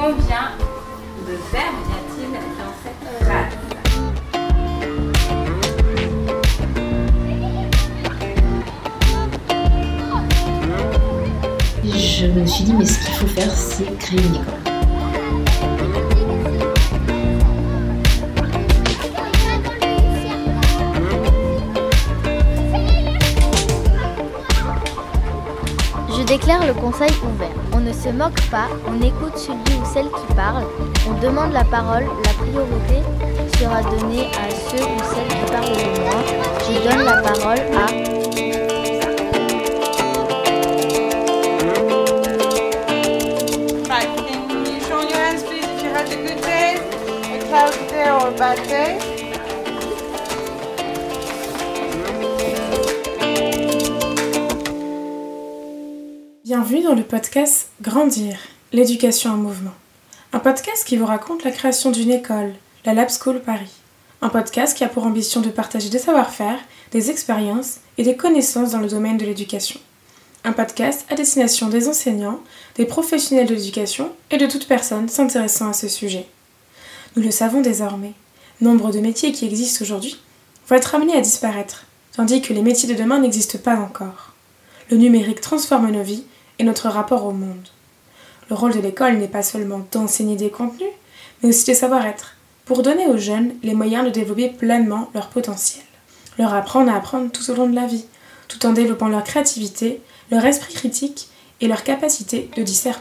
Combien de verbes y a-t-il dans cette phrase? Je me suis dit, mais ce qu'il faut faire, c'est créer une école. Je déclare le conseil ouvert. On ne se moque pas, on écoute celui ou celle qui parle, on demande la parole, la priorité sera donnée à ceux ou celles qui parlent le moins. Je donne la parole à... Right, can you show your hands please if you had a good day, a cloudy day or a bad day? Bienvenue dans le podcast Grandir, l'éducation en mouvement. Un podcast qui vous raconte la création d'une école, la Lab School Paris. Un podcast qui a pour ambition de partager des savoir-faire, des expériences et des connaissances dans le domaine de l'éducation. Un podcast à destination des enseignants, des professionnels de l'éducation et de toute personne s'intéressant à ce sujet. Nous le savons désormais, nombre de métiers qui existent aujourd'hui vont être amenés à disparaître, tandis que les métiers de demain n'existent pas encore. Le numérique transforme nos vies et notre rapport au monde. Le rôle de l'école n'est pas seulement d'enseigner des contenus, mais aussi des savoir-être, pour donner aux jeunes les moyens de développer pleinement leur potentiel. Leur apprendre à apprendre tout au long de la vie, tout en développant leur créativité, leur esprit critique et leur capacité de discernement.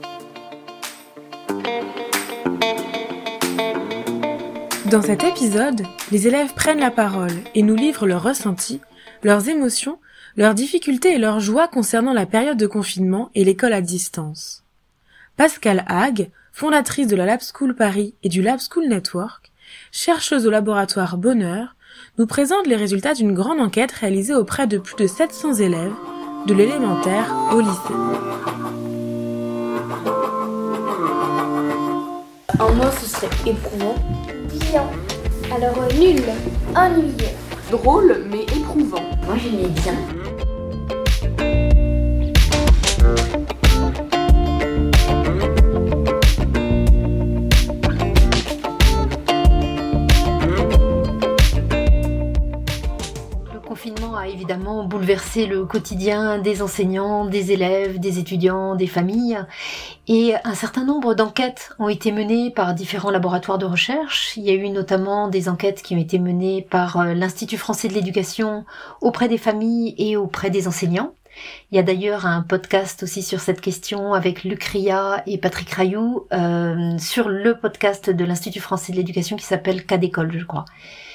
Dans cet épisode, les élèves prennent la parole et nous livrent leurs ressentis, leurs émotions, leurs difficultés et leurs joies concernant la période de confinement et l'école à distance. Pascale Hague, fondatrice de la Lab School Paris et du Lab School Network, chercheuse au laboratoire Bonheur, nous présente les résultats d'une grande enquête réalisée auprès de plus de 700 élèves, de l'élémentaire au lycée. En moi, ce serait éprouvant. Bien. Alors nul, ennuyeux. Drôle mais éprouvant. Moi, j'aimais bien. Le confinement a évidemment bouleversé le quotidien des enseignants, des élèves, des étudiants, des familles. Et un certain nombre d'enquêtes ont été menées par différents laboratoires de recherche. Il y a eu notamment des enquêtes qui ont été menées par l'Institut français de l'éducation auprès des familles et auprès des enseignants. Il y a d'ailleurs un podcast aussi sur cette question avec Luc Ria et Patrick Rayou sur le podcast de l'Institut français de l'éducation qui s'appelle Cas d'école, je crois.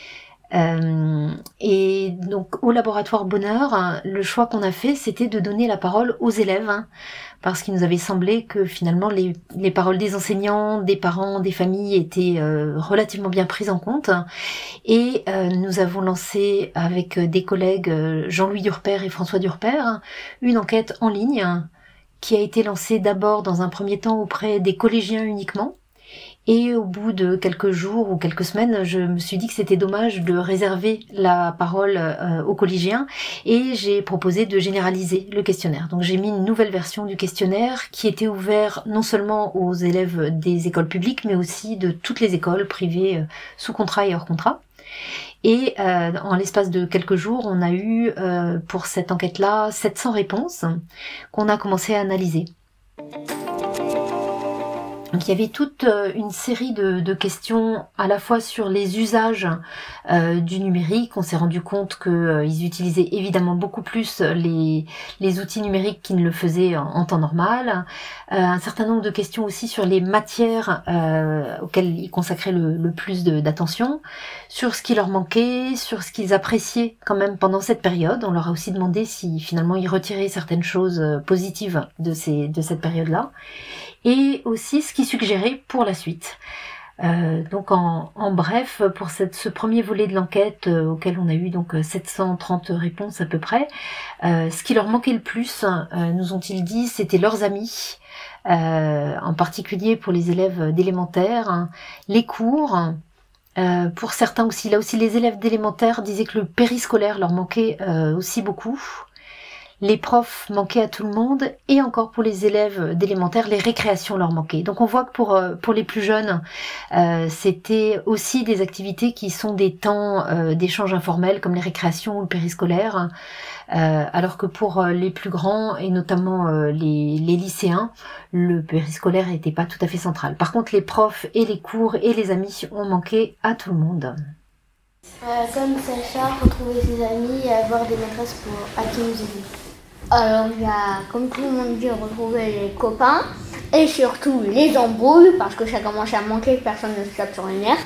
Et donc au laboratoire Bonheur, le choix qu'on a fait, c'était de donner la parole aux élèves, parce qu'il nous avait semblé que finalement les paroles des enseignants, des parents, des familles étaient relativement bien prises en compte. Et nous avons lancé avec des collègues Jean-Louis Durper et François Durper une enquête en ligne qui a été lancée d'abord dans un premier temps auprès des collégiens uniquement. Et au bout de quelques jours ou quelques semaines, je me suis dit que c'était dommage de réserver la parole aux collégiens et j'ai proposé de généraliser le questionnaire. Donc j'ai mis une nouvelle version du questionnaire qui était ouvert non seulement aux élèves des écoles publiques mais aussi de toutes les écoles privées sous contrat et hors contrat. Et en l'espace de quelques jours, on a eu pour cette enquête-là 700 réponses qu'on a commencé à analyser. Donc il y avait toute une série de questions à la fois sur les usages du numérique. On s'est rendu compte qu'ils utilisaient évidemment beaucoup plus les outils numériques qu'ils ne le faisaient en temps normal. Un certain nombre de questions aussi sur les matières auxquelles ils consacraient le plus d'attention, sur ce qui leur manquait, sur ce qu'ils appréciaient quand même pendant cette période. On leur a aussi demandé si finalement ils retiraient certaines choses positives de cette période-là. Et aussi ce qui suggérait pour la suite. Donc en bref, pour ce premier volet de l'enquête auquel on a eu donc 730 réponses à peu près, ce qui leur manquait le plus, nous ont-ils dit, c'était leurs amis, en particulier pour les élèves d'élémentaire, les cours. Pour certains aussi, là aussi les élèves d'élémentaire disaient que le périscolaire leur manquait aussi beaucoup. Les profs manquaient à tout le monde et encore pour les élèves d'élémentaire, les récréations leur manquaient. Donc on voit que pour les plus jeunes, c'était aussi des activités qui sont des temps d'échange informel comme les récréations ou le périscolaire, alors que pour les plus grands et notamment les lycéens, le périscolaire n'était pas tout à fait central. Par contre, les profs et les cours et les amis ont manqué à tout le monde. Comme Sacha, retrouver ses amis et avoir des maîtresses à qui nous aider. Alors il y a, comme tout le monde dit, retrouver les copains et surtout les embrouilles parce que ça commence à manquer, personne ne se tape sur les nerfs.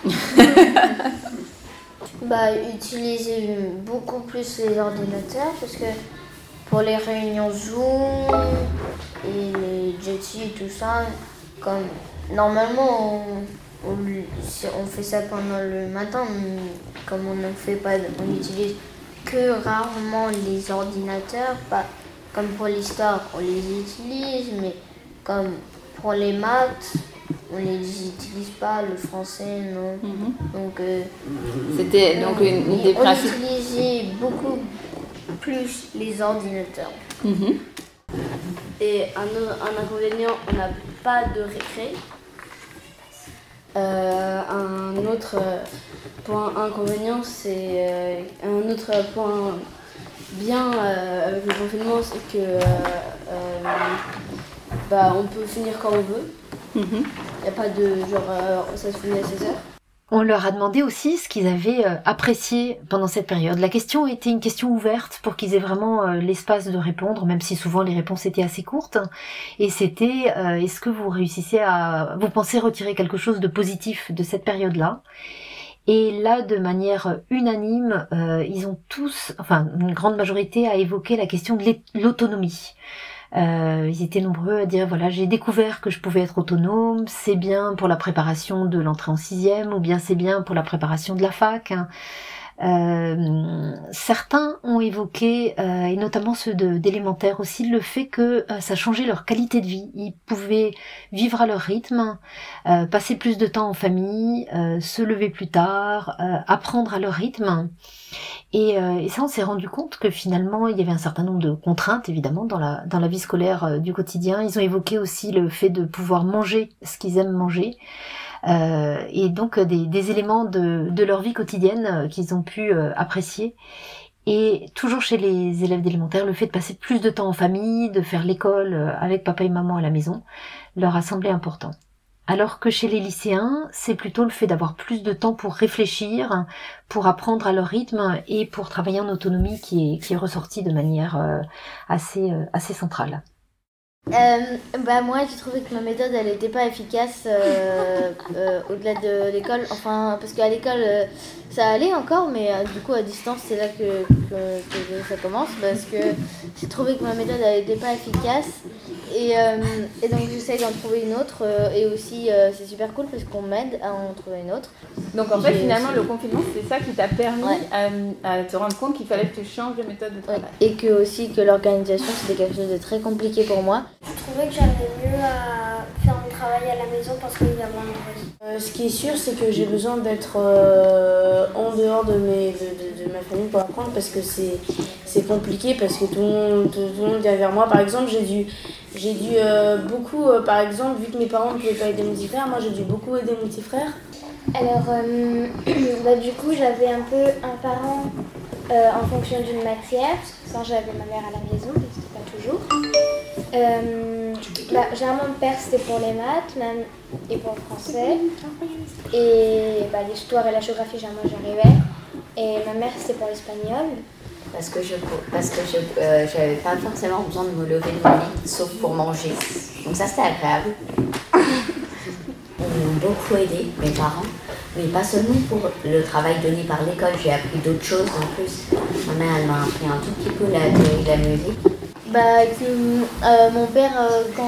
Utiliser beaucoup plus les ordinateurs parce que pour les réunions Zoom et les Jitsi et tout ça, comme normalement on fait ça pendant le matin, mais comme on n'utilise que rarement les ordinateurs, pas comme pour l'histoire on les utilise, mais comme pour les maths on les utilise pas, le français non. Donc c'était donc une des principes. On utilisait beaucoup plus les ordinateurs. Et un inconvénient, on n'a pas de récré. Un autre point inconvénient, c'est un autre point bien avec le confinement, c'est que on peut finir quand on veut. Il n'y a pas de ça se finit à 16h. On leur a demandé aussi ce qu'ils avaient apprécié pendant cette période. La question était une question ouverte pour qu'ils aient vraiment l'espace de répondre, même si souvent les réponses étaient assez courtes. Et c'était, est-ce que vous pensez retirer quelque chose de positif de cette période-là ? Et là, de manière unanime, ils ont tous, une grande majorité, a évoqué la question de l'autonomie. Ils étaient nombreux à dire voilà, j'ai découvert que je pouvais être autonome, c'est bien pour la préparation de l'entrée en 6e ou bien c'est bien pour la préparation de la fac. Certains ont évoqué, et notamment ceux d'élémentaire aussi, le fait que ça changeait leur qualité de vie. Ils pouvaient vivre à leur rythme, passer plus de temps en famille, se lever plus tard, apprendre à leur rythme. Et ça, on s'est rendu compte que finalement, il y avait un certain nombre de contraintes, évidemment, dans la vie scolaire du quotidien. Ils ont évoqué aussi le fait de pouvoir manger ce qu'ils aiment manger. Et donc des éléments de leur vie quotidienne qu'ils ont pu apprécier. Et toujours chez les élèves d'élémentaire, le fait de passer plus de temps en famille, de faire l'école avec papa et maman à la maison, leur a semblé important. Alors que chez les lycéens, c'est plutôt le fait d'avoir plus de temps pour réfléchir, pour apprendre à leur rythme et pour travailler en autonomie qui est ressorti de manière assez centrale. Moi j'ai trouvé que ma méthode elle n'était pas efficace au-delà de l'école, parce qu'à l'école ça allait encore, mais du coup à distance c'est là que ça commence, parce que j'ai trouvé que ma méthode elle n'était pas efficace et donc j'essaye d'en trouver une autre et aussi c'est super cool parce qu'on m'aide à en trouver une autre. Donc en fait finalement le confinement c'est ça qui t'a permis à te rendre compte qu'il fallait que tu changes de méthode de travail. Et que aussi que l'organisation c'était quelque chose de très compliqué pour moi. Je trouvais que j'arrivais mieux à faire mon travail à la maison parce qu'il y a moins de bruit. Ce qui est sûr, c'est que j'ai besoin d'être en dehors de ma famille pour apprendre parce que c'est compliqué, parce que tout le monde vient vers moi. Par exemple, j'ai dû beaucoup, par exemple, vu que mes parents ne pouvaient pas aider mon petit frère, moi j'ai dû beaucoup aider mon petit frère. Alors, du coup, j'avais un peu un parent en fonction d'une matière, quand j'avais ma mère à la maison, mais c'était pas toujours. Généralement, mon père c'était pour les maths et pour le français. Et l'histoire et la géographie, généralement j'arrivais. Et ma mère c'était pour l'espagnol. Parce que j'avais pas forcément besoin de me lever de mon lit, sauf pour manger. Donc ça c'était agréable. Ils m'ont beaucoup aidé, mes parents. Mais pas seulement pour le travail donné par l'école, j'ai appris d'autres choses en plus. Ma mère elle m'a appris un tout petit peu la théorie de la musique. Mon père,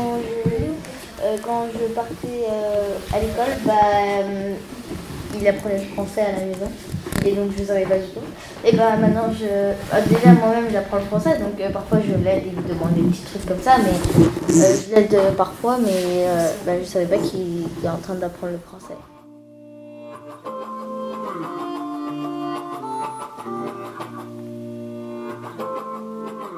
quand je partais à l'école, il apprenait le français à la maison. Et donc je ne savais pas du tout. Et maintenant, déjà moi-même j'apprends le français, donc parfois je l'aide et lui demande des petits trucs comme ça, mais je l'aide parfois, mais je ne savais pas qu'il est en train d'apprendre le français.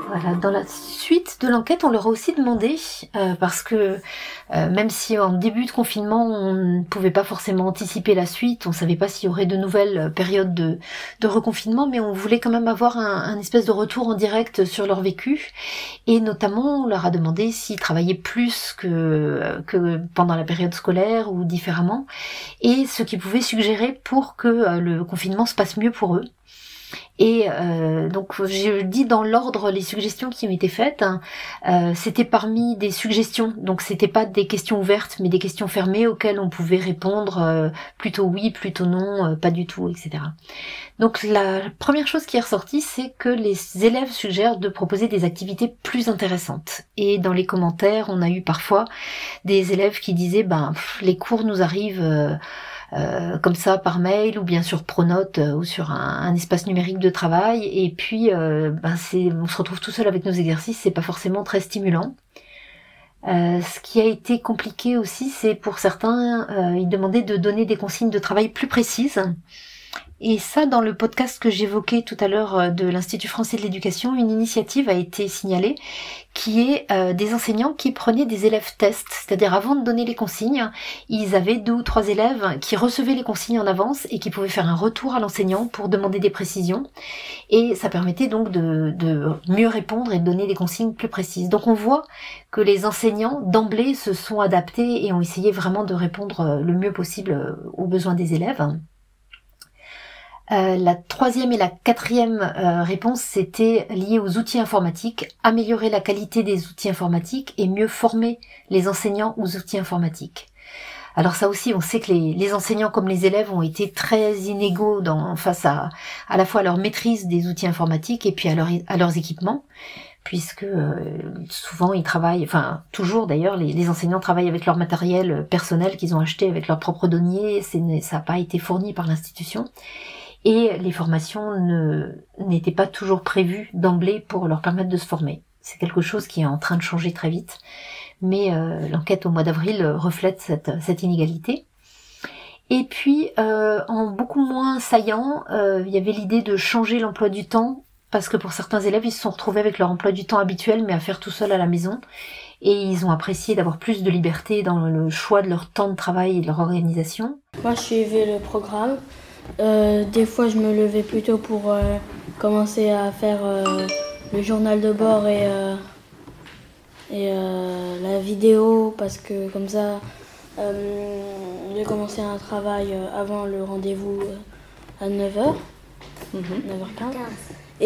Voilà, dans la suite de l'enquête, on leur a aussi demandé, parce que même si en début de confinement, on ne pouvait pas forcément anticiper la suite, on savait pas s'il y aurait de nouvelles périodes de reconfinement, mais on voulait quand même avoir un espèce de retour en direct sur leur vécu. Et notamment, on leur a demandé s'ils travaillaient plus que pendant la période scolaire ou différemment, et ce qu'ils pouvaient suggérer pour que le confinement se passe mieux pour eux. Et donc je dis dans l'ordre les suggestions qui ont été faites. C'était parmi des suggestions, donc c'était pas des questions ouvertes, mais des questions fermées auxquelles on pouvait répondre plutôt oui, plutôt non, pas du tout, etc. Donc la première chose qui est ressortie, c'est que les élèves suggèrent de proposer des activités plus intéressantes. Et dans les commentaires, on a eu parfois des élèves qui disaient les cours nous arrivent comme ça par mail ou bien sur Pronote ou sur un espace numérique de travail, et puis on se retrouve tout seul avec nos exercices, c'est pas forcément très stimulant. Ce qui a été compliqué aussi, c'est pour certains, ils demandaient de donner des consignes de travail plus précises. Et ça, dans le podcast que j'évoquais tout à l'heure de l'Institut français de l'éducation, une initiative a été signalée qui est des enseignants qui prenaient des élèves tests. C'est-à-dire avant de donner les consignes, ils avaient 2 ou 3 élèves qui recevaient les consignes en avance et qui pouvaient faire un retour à l'enseignant pour demander des précisions. Et ça permettait donc de mieux répondre et de donner des consignes plus précises. Donc on voit que les enseignants d'emblée se sont adaptés et ont essayé vraiment de répondre le mieux possible aux besoins des élèves. La 3e et la 4e réponse, c'était lié aux outils informatiques, améliorer la qualité des outils informatiques et mieux former les enseignants aux outils informatiques. Alors ça aussi, on sait que les enseignants comme les élèves ont été très inégaux face à la fois à leur maîtrise des outils informatiques et puis à leurs équipements, puisque souvent ils travaillent, enfin toujours d'ailleurs, les enseignants travaillent avec leur matériel personnel qu'ils ont acheté avec leurs propres deniers, ça n'a pas été fourni par l'institution. Et les formations n'étaient pas toujours prévues d'emblée pour leur permettre de se former. C'est quelque chose qui est en train de changer très vite, mais l'enquête au mois d'avril reflète cette inégalité. Et puis, en beaucoup moins saillant, il y avait l'idée de changer l'emploi du temps, parce que pour certains élèves, ils se sont retrouvés avec leur emploi du temps habituel, mais à faire tout seul à la maison. Et ils ont apprécié d'avoir plus de liberté dans le choix de leur temps de travail et de leur organisation. Moi, je suivais le programme. Des fois, je me levais plus tôt pour commencer à faire le journal de bord et la vidéo, parce que comme ça, j'ai commencé un travail avant le rendez-vous à 9h, 9h15.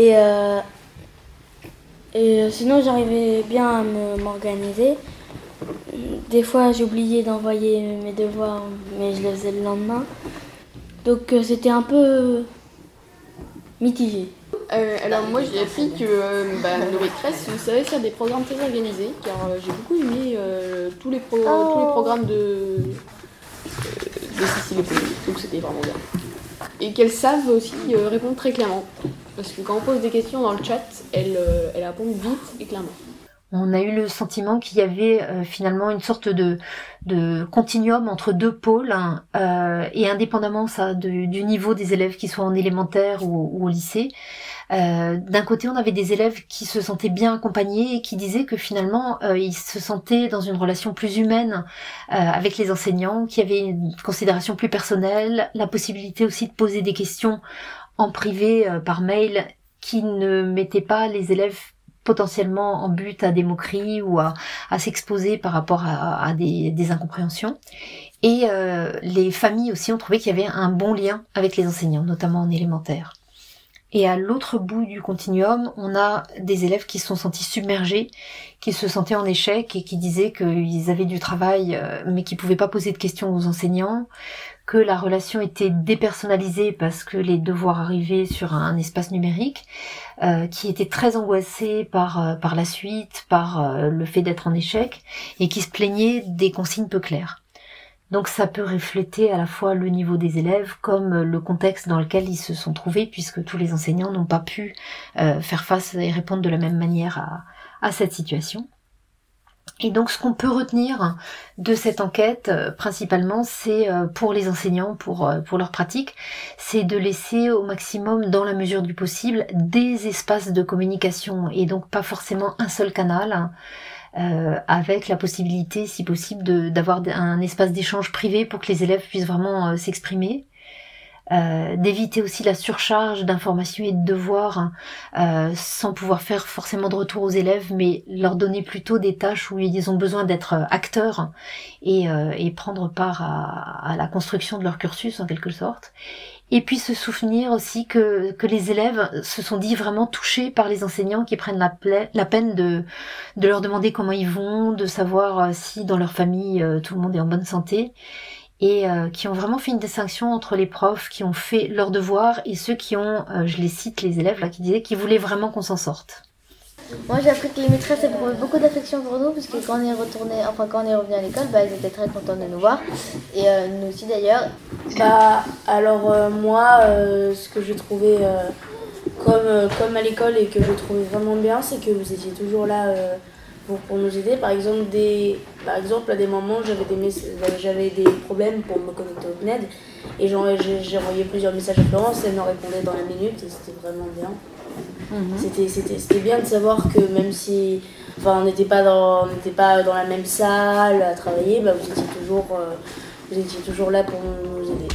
Et sinon, j'arrivais bien à m'organiser. Des fois, j'oubliais d'envoyer mes devoirs, mais je les faisais le lendemain. Donc c'était un peu mitigé. Alors moi j'ai appris que nos maîtresses savaient faire des programmes très organisés, car j'ai beaucoup aimé tous les programmes de Cécile et Pauline, donc c'était vraiment bien. Et qu'elles savent aussi répondre très clairement, parce que quand on pose des questions dans le chat, elles répondent vite et clairement. On a eu le sentiment qu'il y avait finalement une sorte de continuum entre 2 pôles, et indépendamment du niveau des élèves qui soient en élémentaire ou au lycée. D'un côté, on avait des élèves qui se sentaient bien accompagnés et qui disaient que finalement, ils se sentaient dans une relation plus humaine avec les enseignants, qui avaient une considération plus personnelle, la possibilité aussi de poser des questions en privé par mail qui ne mettaient pas les élèves potentiellement en but à des moqueries ou à s'exposer par rapport à des incompréhensions. Et les familles aussi ont trouvé qu'il y avait un bon lien avec les enseignants, notamment en élémentaire. Et à l'autre bout du continuum, on a des élèves qui se sont sentis submergés, qui se sentaient en échec et qui disaient qu'ils avaient du travail mais qui pouvaient pas poser de questions aux enseignants, que la relation était dépersonnalisée parce que les devoirs arrivaient sur un espace numérique, qui étaient très angoissés par la suite, par le fait d'être en échec, et qui se plaignaient des consignes peu claires. Donc ça peut refléter à la fois le niveau des élèves comme le contexte dans lequel ils se sont trouvés, puisque tous les enseignants n'ont pas pu faire face et répondre de la même manière à cette situation. Et donc ce qu'on peut retenir de cette enquête, principalement, c'est pour les enseignants, pour leur pratique, c'est de laisser au maximum, dans la mesure du possible, des espaces de communication, et donc pas forcément un seul canal, avec la possibilité, si possible, d'avoir un espace d'échange privé pour que les élèves puissent vraiment s'exprimer. D'éviter aussi la surcharge d'informations et de devoirs sans pouvoir faire forcément de retour aux élèves, mais leur donner plutôt des tâches où ils ont besoin d'être acteurs et prendre part à la construction de leur cursus en quelque sorte. Et puis se souvenir aussi que les élèves se sont dit vraiment touchés par les enseignants qui prennent la peine de leur demander comment ils vont, de savoir si dans leur famille tout le monde est en bonne santé, et qui ont vraiment fait une distinction entre les profs qui ont fait leurs devoirs et ceux qui ont, je les cite, les élèves là, qui disaient qu'ils voulaient vraiment qu'on s'en sorte. Moi j'ai appris que les maîtresses éprouvaient beaucoup d'affection pour nous, parce que quand on est revenu à l'école, elles étaient très contentes de nous voir, et nous aussi d'ailleurs. Moi, ce que j'ai trouvé comme à l'école et que je trouvais vraiment bien, c'est que vous étiez toujours là pour nous aider. Par exemple, à des moments, j'avais des problèmes pour me connecter au CNED, et j'ai envoyé plusieurs messages à Florence, elle me répondait dans la minute, et c'était vraiment bien. C'était bien de savoir que même si on n'était pas dans la même salle à travailler, vous étiez toujours là pour nous aider.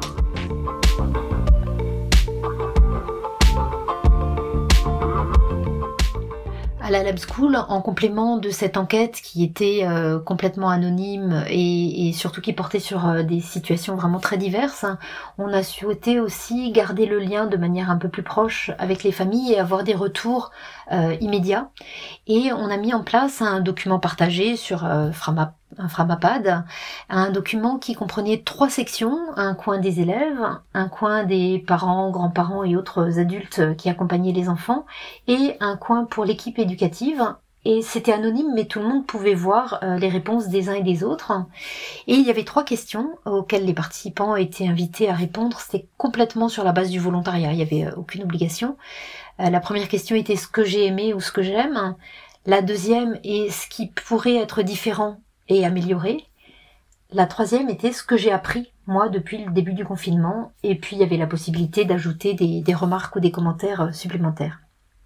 À la Lab School, en complément de cette enquête qui était complètement anonyme et surtout qui portait sur des situations vraiment très diverses, on a souhaité aussi garder le lien de manière un peu plus proche avec les familles et avoir des retours immédiats. Et on a mis en place un document partagé sur un Framapad, un document qui comprenait 3 sections, un coin des élèves, un coin des parents, grands-parents et autres adultes qui accompagnaient les enfants, et un coin pour l'équipe éducative. Et c'était anonyme, mais tout le monde pouvait voir les réponses des uns et des autres. Et il y avait 3 questions auxquelles les participants étaient invités à répondre. C'était complètement sur la base du volontariat, il n'y avait aucune obligation. La première question était ce que j'ai aimé ou ce que j'aime. La deuxième est ce qui pourrait être différent et amélioré. La troisième était ce que j'ai appris, moi, depuis le début du confinement. Et puis, il y avait la possibilité d'ajouter des remarques ou des commentaires supplémentaires.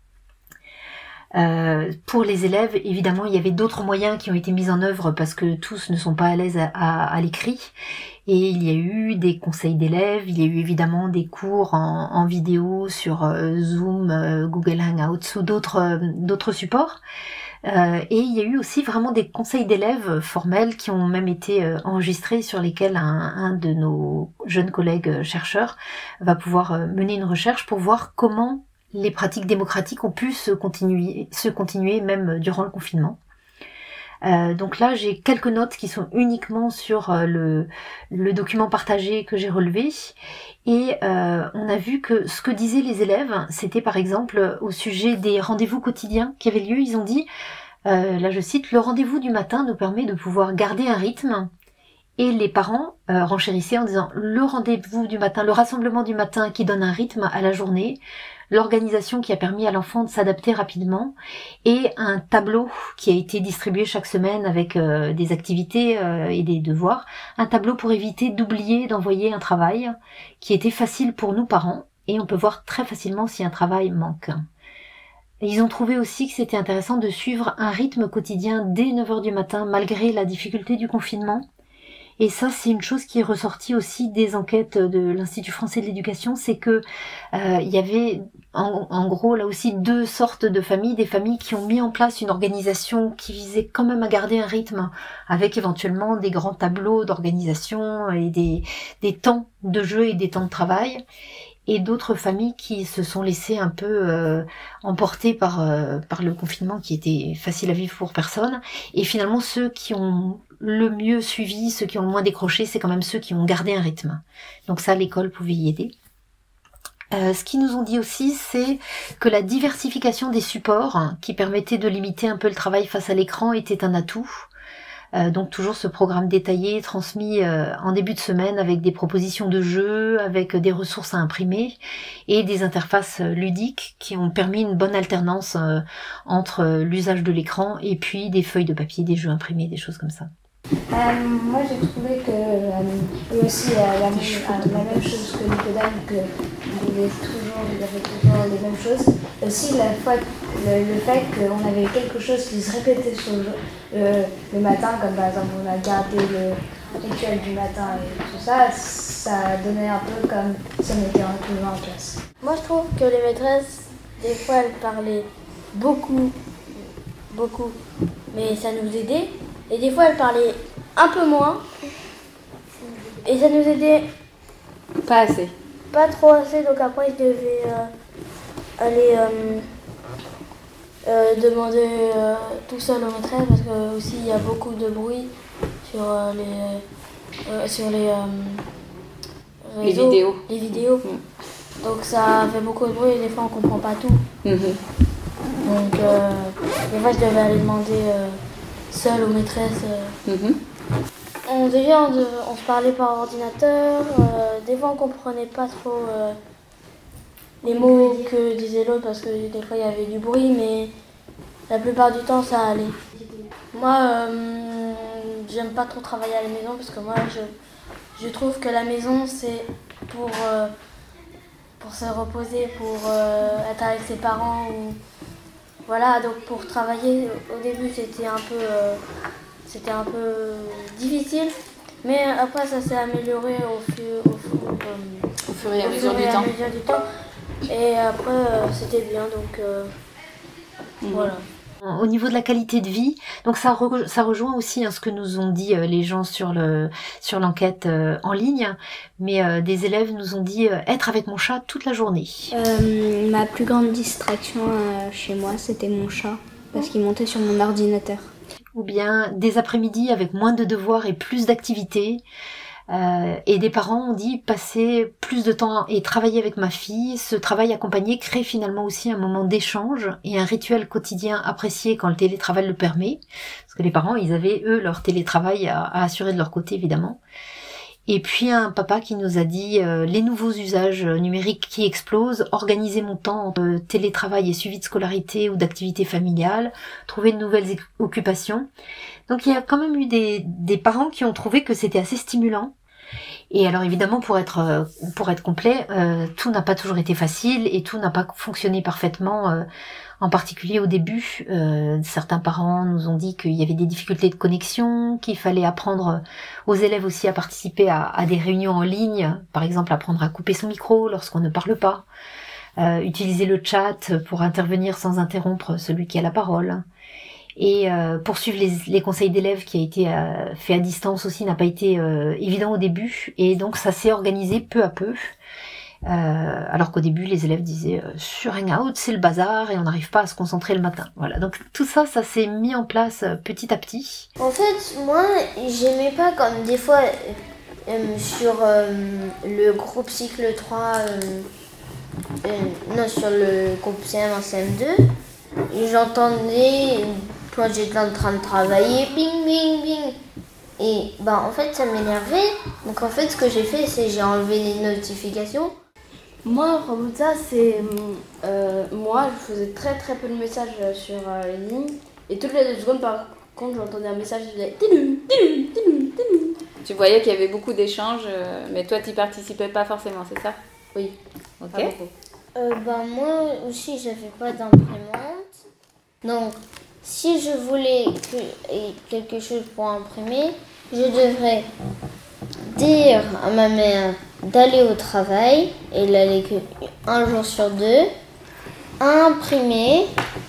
Pour les élèves, évidemment, il y avait d'autres moyens qui ont été mis en œuvre parce que tous ne sont pas à l'aise à l'écrit. Et il y a eu des conseils d'élèves, il y a eu évidemment des cours en vidéo sur Zoom, Google Hangouts ou d'autres supports. Et il y a eu aussi vraiment des conseils d'élèves formels qui ont même été enregistrés, sur lesquels un de nos jeunes collègues chercheurs va pouvoir mener une recherche pour voir comment les pratiques démocratiques ont pu se continuer même durant le confinement. Donc là, j'ai quelques notes qui sont uniquement sur le document partagé que j'ai relevé. Et on a vu que ce que disaient les élèves, c'était par exemple au sujet des rendez-vous quotidiens qui avaient lieu. Ils ont dit, là je cite, « Le rendez-vous du matin nous permet de pouvoir garder un rythme ». Et les parents renchérissaient en disant, le rendez-vous du matin, le rassemblement du matin qui donne un rythme à la journée, l'organisation qui a permis à l'enfant de s'adapter rapidement, et un tableau qui a été distribué chaque semaine avec des activités et des devoirs, un tableau pour éviter d'oublier d'envoyer un travail qui était facile pour nous parents, et on peut voir très facilement si un travail manque. Et ils ont trouvé aussi que c'était intéressant de suivre un rythme quotidien dès 9h du matin malgré la difficulté du confinement. Et ça, c'est une chose qui est ressortie aussi des enquêtes de l'Institut français de l'éducation, c'est que il y avait en gros là aussi 2 sortes de familles, des familles qui ont mis en place une organisation qui visait quand même à garder un rythme, avec éventuellement des grands tableaux d'organisation et des temps de jeu et des temps de travail, et d'autres familles qui se sont laissées un peu emporter par le confinement qui était facile à vivre pour personne. Et finalement, ceux qui ont le mieux suivi, ceux qui ont le moins décroché, c'est quand même ceux qui ont gardé un rythme. Donc ça, l'école pouvait y aider. Ce qu'ils nous ont dit aussi, c'est que la diversification des supports, qui permettait de limiter un peu le travail face à l'écran, était un atout. Donc toujours ce programme détaillé transmis en début de semaine avec des propositions de jeux, avec des ressources à imprimer et des interfaces ludiques qui ont permis une bonne alternance entre l'usage de l'écran et puis des feuilles de papier, des jeux imprimés, des choses comme ça. Moi j'ai trouvé que et aussi la même chose que Nicodème, que il y avait toujours les mêmes choses. Aussi le fait qu'on avait quelque chose qui se répétait sur le matin, comme par exemple on a gardé le rituel du matin et tout ça, ça donnait un peu comme si on était en classe. Moi je trouve que les maîtresses, des fois elles parlaient beaucoup, mais ça nous aidait. Et des fois, elle parlait un peu moins. Et ça nous aidait. Pas assez. Pas trop assez. Donc après, je devais aller demander tout seul aux maîtresses. Parce que aussi, il y a beaucoup de bruit sur les réseaux, les vidéos. Donc ça fait beaucoup de bruit et des fois, on comprend pas tout. Donc, des fois, je devais aller demander... seule aux maîtresses. On se parlait par ordinateur. Des fois, on comprenait pas trop les mots que disait l'autre parce que des fois, il y avait du bruit, mais la plupart du temps, ça allait. Moi, j'aime pas trop travailler à la maison parce que moi, je trouve que la maison, c'est pour se reposer, pour être avec ses parents ou... Voilà, donc pour travailler, au début c'était un peu difficile, mais après ça s'est amélioré au fur et à mesure du temps. Et après c'était bien, donc voilà. Au niveau de la qualité de vie, donc ça rejoint aussi ce que nous ont dit les gens sur l'enquête en ligne, mais des élèves nous ont dit être avec mon chat toute la journée. Ma plus grande distraction chez moi, c'était mon chat, parce qu'il montait sur mon ordinateur. Ou bien des après-midi avec moins de devoirs et plus d'activités. Et des parents ont dit passer plus de temps et travailler avec ma fille. Ce travail accompagné crée finalement aussi un moment d'échange et un rituel quotidien apprécié quand le télétravail le permet. Parce que les parents, ils avaient eux leur télétravail à assurer de leur côté évidemment. Et puis un papa qui nous a dit les nouveaux usages numériques qui explosent, organiser mon temps de télétravail et suivi de scolarité ou d'activités familiales, trouver de nouvelles occupations. Donc il y a quand même eu des parents qui ont trouvé que c'était assez stimulant. Et alors évidemment pour être complet, tout n'a pas toujours été facile et tout n'a pas fonctionné parfaitement. En particulier au début, certains parents nous ont dit qu'il y avait des difficultés de connexion, qu'il fallait apprendre aux élèves aussi à participer à des réunions en ligne, par exemple apprendre à couper son micro lorsqu'on ne parle pas, utiliser le chat pour intervenir sans interrompre celui qui a la parole. Et poursuivre les conseils d'élèves qui a été fait à distance aussi n'a pas été évident au début, et donc ça s'est organisé peu à peu. Alors qu'au début les élèves disaient sur Hangout c'est le bazar et on n'arrive pas à se concentrer le matin. Voilà, donc tout ça s'est mis en place petit à petit. En fait moi j'aimais pas comme des fois sur le groupe cycle 3 sur le groupe CM1 CM2 j'entendais quand j'étais en train de travailler bing bing bing. Et en fait ça m'énervait. Donc en fait ce que j'ai fait c'est j'ai enlevé les notifications. Moi, à propos de ça, c'est... moi, je faisais très très peu de messages sur les lignes. Et toutes les 2 secondes, par contre, j'entendais un message qui disait... Tu voyais qu'il y avait beaucoup d'échanges, mais toi, tu n'y participais pas forcément, c'est ça? Oui. Ok. Moi aussi, j'avais pas d'imprimante. Donc, si je voulais quelque chose pour imprimer, je devrais dire à ma mère d'aller au travail et l'aller qu'un jour sur 2, imprimer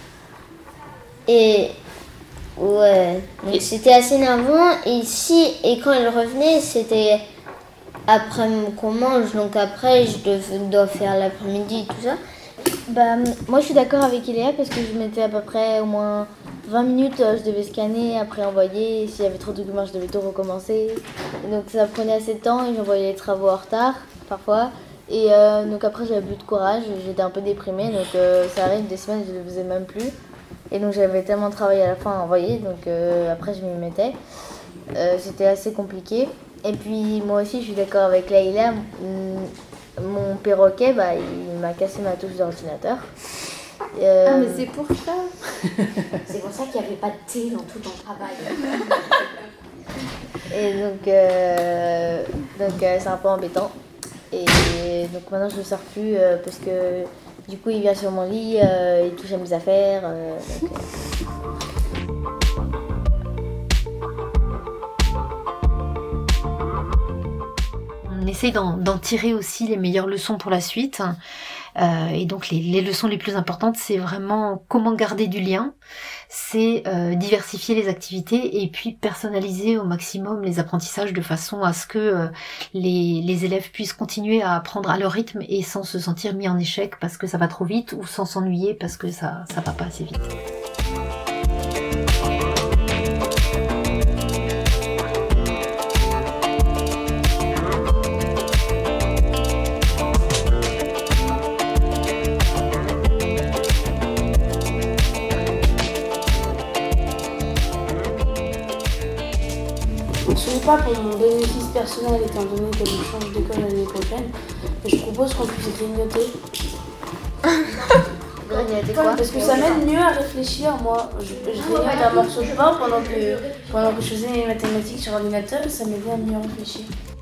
et ouais, donc c'était assez énervant et quand elle revenait c'était après qu'on mange, donc après je dois faire l'après-midi et tout ça. Moi je suis d'accord avec Iléa parce que je mettais à peu près au moins 20 minutes, je devais scanner, après envoyer, s'il y avait trop de documents je devais tout recommencer. Et donc ça prenait assez de temps et j'envoyais les travaux en retard parfois. Et donc après j'avais plus de courage, j'étais un peu déprimée, donc ça arrive des semaines je ne le faisais même plus. Et donc j'avais tellement travaillé à la fin à envoyer, donc après je m'y mettais. c'était assez compliqué. Et puis moi aussi, je suis d'accord avec Layla. Mon perroquet, il m'a cassé ma touche d'ordinateur. Ah, mais c'est pour ça. C'est pour ça qu'il n'y avait pas de thé dans tout ton travail. Et donc c'est un peu embêtant. Et donc maintenant je ne le sors plus parce que du coup il vient sur mon lit, il touche à mes affaires. On essaye d'en tirer aussi les meilleures leçons pour la suite. Et donc les leçons les plus importantes, c'est vraiment comment garder du lien, c'est diversifier les activités et puis personnaliser au maximum les apprentissages de façon à ce que les élèves puissent continuer à apprendre à leur rythme et sans se sentir mis en échec parce que ça va trop vite ou sans s'ennuyer parce que ça va pas assez vite. Ce n'est pas pour mon bénéfice personnel étant donné que je change d'école l'année prochaine, mais je propose qu'on puisse grignoter. Grignoter quoi ? Parce que ça m'aide mieux à réfléchir, moi. Je grignote un morceau de pain pendant que je faisais mes mathématiques sur l'ordinateur et ça m'aidait à mieux réfléchir.